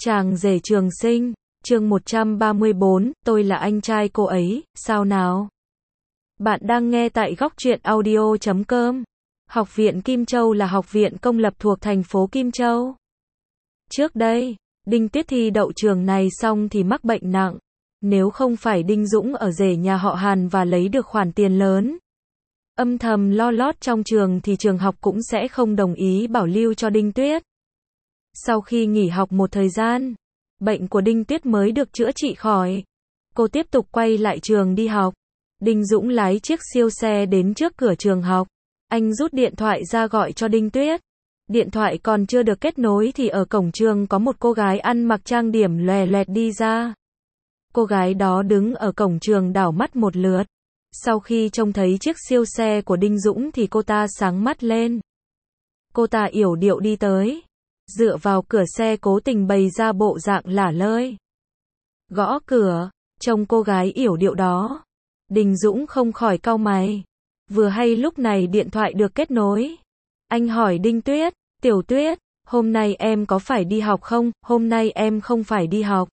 Chàng rể trường sinh, chương 134, tôi là anh trai cô ấy, sao nào? Bạn đang nghe tại Góc Truyện Audio.com. Học viện Kim Châu là học viện công lập thuộc thành phố Kim Châu. Trước đây, Đinh Tuyết thi đậu trường này xong thì mắc bệnh nặng. Nếu không phải Đinh Dũng ở rể nhà họ Hàn và lấy được khoản tiền lớn, âm thầm lo lót trong trường thì trường học cũng sẽ không đồng ý bảo lưu cho Đinh Tuyết. Sau khi nghỉ học một thời gian, bệnh của Đinh Tuyết mới được chữa trị khỏi. Cô tiếp tục quay lại trường đi học. Đinh Dũng lái chiếc siêu xe đến trước cửa trường học. Anh rút điện thoại ra gọi cho Đinh Tuyết. Điện thoại còn chưa được kết nối thì ở cổng trường có một cô gái ăn mặc trang điểm lòe loẹt đi ra. Cô gái đó đứng ở cổng trường đảo mắt một lượt. Sau khi trông thấy chiếc siêu xe của Đinh Dũng thì cô ta sáng mắt lên. Cô ta yểu điệu đi tới, dựa vào cửa xe cố tình bày ra bộ dạng lả lơi. Gõ cửa, trông cô gái yểu điệu đó, Đinh Dũng không khỏi cau mày. Vừa hay lúc này điện thoại được kết nối. Anh hỏi Đinh Tuyết, Tiểu Tuyết, hôm nay em có phải đi học không? Hôm nay em không phải đi học.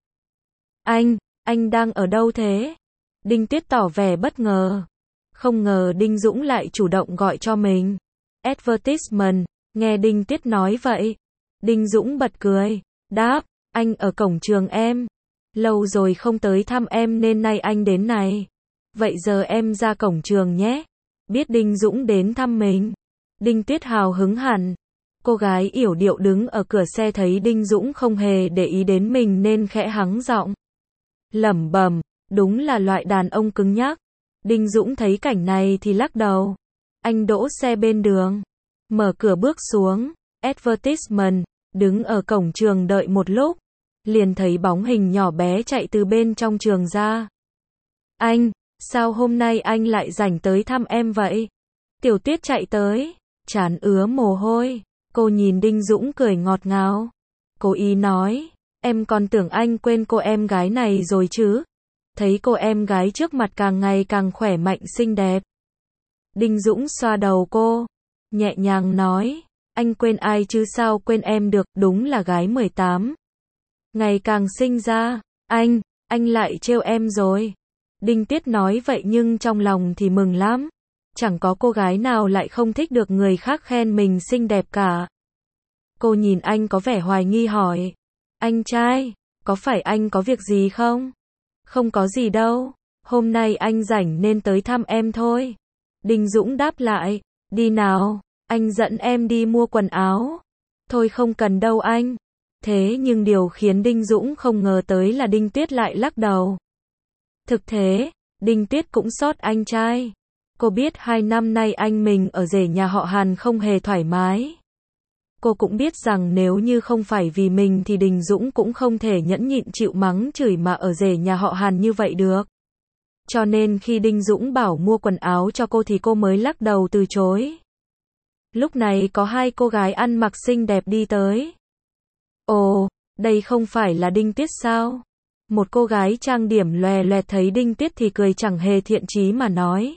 Anh đang ở đâu thế? Đinh Tuyết tỏ vẻ bất ngờ. Không ngờ Đinh Dũng lại chủ động gọi cho mình. Advertisement, nghe Đinh Tuyết nói vậy. Đinh Dũng bật cười, đáp, anh ở cổng trường em. Lâu rồi không tới thăm em nên nay anh đến này. Vậy giờ em ra cổng trường nhé. Biết Đinh Dũng đến thăm mình, Đinh Tuyết hào hứng hẳn. Cô gái yểu điệu đứng ở cửa xe thấy Đinh Dũng không hề để ý đến mình nên khẽ hắng giọng. Lẩm bẩm, đúng là loại đàn ông cứng nhắc. Đinh Dũng thấy cảnh này thì lắc đầu. Anh đỗ xe bên đường, mở cửa bước xuống. Advertisement, đứng ở cổng trường đợi một lúc, liền thấy bóng hình nhỏ bé chạy từ bên trong trường ra. Anh, sao hôm nay anh lại rảnh tới thăm em vậy? Tiểu Tuyết chạy tới, trán ứa mồ hôi. Cô nhìn Đinh Dũng cười ngọt ngào. Cô ý nói, em còn tưởng anh quên cô em gái này rồi chứ. Thấy cô em gái trước mặt càng ngày càng khỏe mạnh xinh đẹp. Đinh Dũng xoa đầu cô, nhẹ nhàng nói, anh quên ai chứ sao quên em được, đúng là gái 18. Ngày càng sinh ra, anh lại trêu em rồi. Đinh Tuyết nói vậy nhưng trong lòng thì mừng lắm. Chẳng có cô gái nào lại không thích được người khác khen mình xinh đẹp cả. Cô nhìn anh có vẻ hoài nghi hỏi, anh trai, có phải anh có việc gì không? Không có gì đâu, hôm nay anh rảnh nên tới thăm em thôi. Đinh Dũng đáp lại, đi nào, anh dẫn em đi mua quần áo. Thôi không cần đâu anh. Thế nhưng điều khiến Đinh Dũng không ngờ tới là Đinh Tuyết lại lắc đầu. Thực thế, Đinh Tuyết cũng xót anh trai. Cô biết 2 năm nay anh mình ở rể nhà họ Hàn không hề thoải mái. Cô cũng biết rằng nếu như không phải vì mình thì Đinh Dũng cũng không thể nhẫn nhịn chịu mắng chửi mà ở rể nhà họ Hàn như vậy được. Cho nên khi Đinh Dũng bảo mua quần áo cho cô thì cô mới lắc đầu từ chối. Lúc này có 2 cô gái ăn mặc xinh đẹp đi tới. Ồ, đây không phải là Đinh Tuyết sao? Một cô gái trang điểm lòe loẹt thấy Đinh Tuyết thì cười chẳng hề thiện chí mà nói.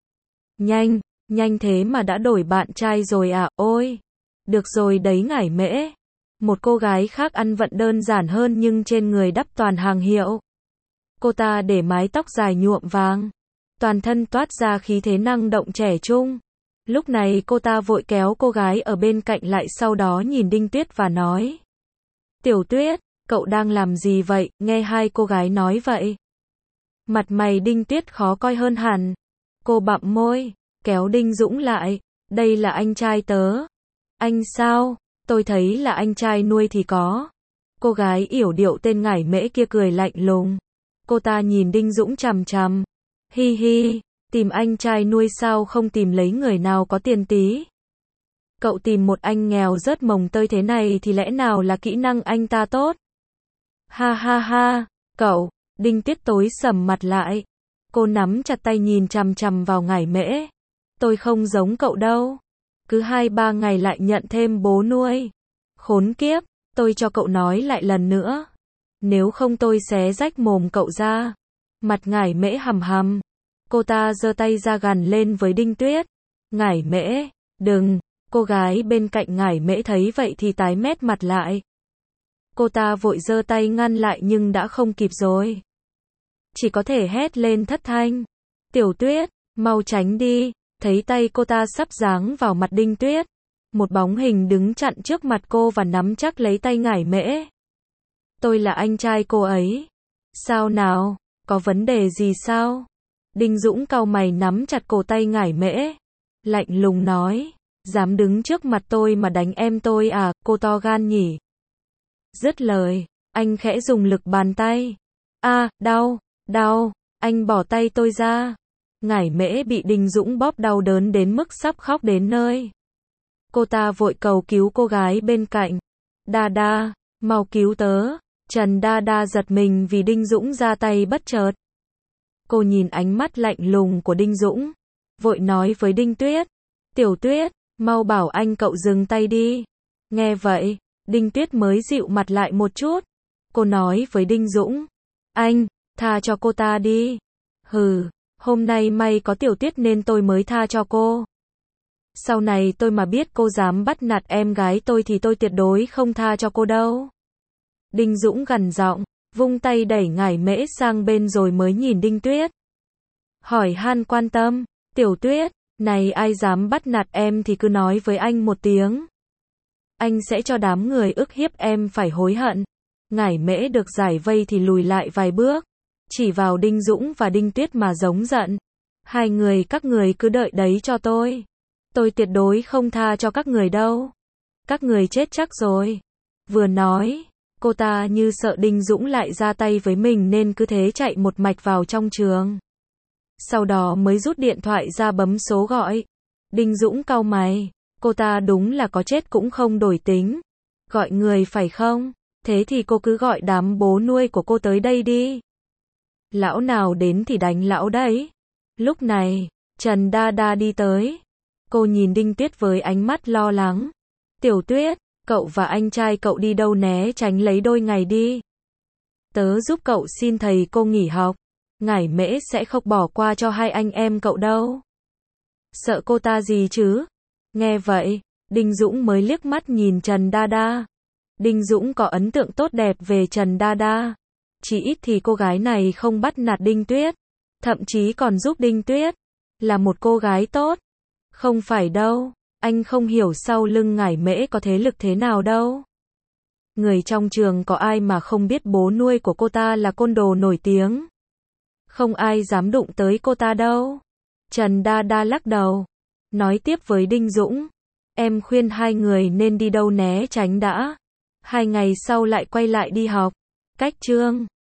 Nhanh thế mà đã đổi bạn trai rồi à, ôi. Được rồi đấy ngải mễ. Một cô gái khác ăn vận đơn giản hơn nhưng trên người đắp toàn hàng hiệu. Cô ta để mái tóc dài nhuộm vàng. Toàn thân toát ra khí thế năng động trẻ trung. Lúc này cô ta vội kéo cô gái ở bên cạnh lại sau đó nhìn Đinh Tuyết và nói. Tiểu Tuyết, cậu đang làm gì vậy? Nghe 2 cô gái nói vậy. Mặt mày Đinh Tuyết khó coi hơn hẳn. Cô bặm môi, kéo Đinh Dũng lại. Đây là anh trai tớ. Anh sao? Tôi thấy là anh trai nuôi thì có. Cô gái yểu điệu tên ngải mễ kia cười lạnh lùng. Cô ta nhìn Đinh Dũng chằm chằm. Hi hi, tìm anh trai nuôi sao không tìm lấy người nào có tiền tí. Cậu tìm một anh nghèo rớt mồng tơi thế này thì lẽ nào là kỹ năng anh ta tốt? Ha ha ha, cậu, Đinh Tuyết tối sầm mặt lại. Cô nắm chặt tay nhìn chằm chằm vào ngải mễ. Tôi không giống cậu đâu. Cứ 2-3 ngày lại nhận thêm bố nuôi. Khốn kiếp, tôi cho cậu nói lại lần nữa. Nếu không tôi xé rách mồm cậu ra. Mặt ngải mễ hầm hầm. Cô ta giơ tay ra gằn lên với Đinh Tuyết. Ngải mễ, đừng. Cô gái bên cạnh ngải mễ thấy vậy thì tái mét mặt lại. Cô ta vội giơ tay ngăn lại nhưng đã không kịp rồi. Chỉ có thể hét lên thất thanh. Tiểu Tuyết, mau tránh đi. Thấy tay cô ta sắp giáng vào mặt Đinh Tuyết. Một bóng hình đứng chặn trước mặt cô và nắm chắc lấy tay Ngải Mễ. Tôi là anh trai cô ấy. Sao nào, có vấn đề gì sao? Đinh Dũng cau mày nắm chặt cổ tay Ngải Mễ. Lạnh lùng nói, dám đứng trước mặt tôi mà đánh em tôi à, cô to gan nhỉ. Dứt lời, anh khẽ dùng lực bàn tay. Đau, đau, anh bỏ tay tôi ra. Ngải Mễ bị Đinh Dũng bóp đau đớn đến mức sắp khóc đến nơi. Cô ta vội cầu cứu cô gái bên cạnh. Đa Đa, mau cứu tớ. Trần Đa Đa giật mình vì Đinh Dũng ra tay bất chợt. Cô nhìn ánh mắt lạnh lùng của Đinh Dũng, vội nói với Đinh Tuyết. Tiểu Tuyết, mau bảo anh cậu dừng tay đi. Nghe vậy, Đinh Tuyết mới dịu mặt lại một chút. Cô nói với Đinh Dũng. Anh, tha cho cô ta đi. Hừ, hôm nay may có Tiểu Tuyết nên tôi mới tha cho cô. Sau này tôi mà biết cô dám bắt nạt em gái tôi thì tôi tuyệt đối không tha cho cô đâu. Đinh Dũng gằn giọng, vung tay đẩy Ngải Mễ sang bên rồi mới nhìn Đinh Tuyết. Hỏi han quan tâm, Tiểu Tuyết, này ai dám bắt nạt em thì cứ nói với anh một tiếng. Anh sẽ cho đám người ức hiếp em phải hối hận. Ngải Mễ được giải vây thì lùi lại vài bước, chỉ vào Đinh Dũng và Đinh Tuyết mà giống giận. Hai người các người cứ đợi đấy cho tôi. Tôi tuyệt đối không tha cho các người đâu. Các người chết chắc rồi. Vừa nói, cô ta như sợ Đinh Dũng lại ra tay với mình nên cứ thế chạy một mạch vào trong trường. Sau đó mới rút điện thoại ra bấm số gọi. Đinh Dũng cau mày, cô ta đúng là có chết cũng không đổi tính. Gọi người phải không? Thế thì cô cứ gọi đám bố nuôi của cô tới đây đi. Lão nào đến thì đánh lão đấy. Lúc này, Trần Đa Đa đi tới. Cô nhìn Đinh Tuyết với ánh mắt lo lắng. Tiểu Tuyết, cậu và anh trai cậu đi đâu né tránh lấy đôi ngày đi. Tớ giúp cậu xin thầy cô nghỉ học. Ngải Mễ sẽ không bỏ qua cho hai anh em cậu đâu. Sợ cô ta gì chứ? Nghe vậy, Đinh Dũng mới liếc mắt nhìn Trần Đa Đa. Đinh Dũng có ấn tượng tốt đẹp về Trần Đa Đa. Chỉ ít thì cô gái này không bắt nạt Đinh Tuyết. Thậm chí còn giúp Đinh Tuyết. Là một cô gái tốt. Không phải đâu. Anh không hiểu sau lưng Ngải Mễ có thế lực thế nào đâu. Người trong trường có ai mà không biết bố nuôi của cô ta là côn đồ nổi tiếng. Không ai dám đụng tới cô ta đâu. Trần Đa Đa lắc đầu. Nói tiếp với Đinh Dũng. Em khuyên hai người nên đi đâu né tránh đã. 2 ngày sau lại quay lại đi học. Cách chương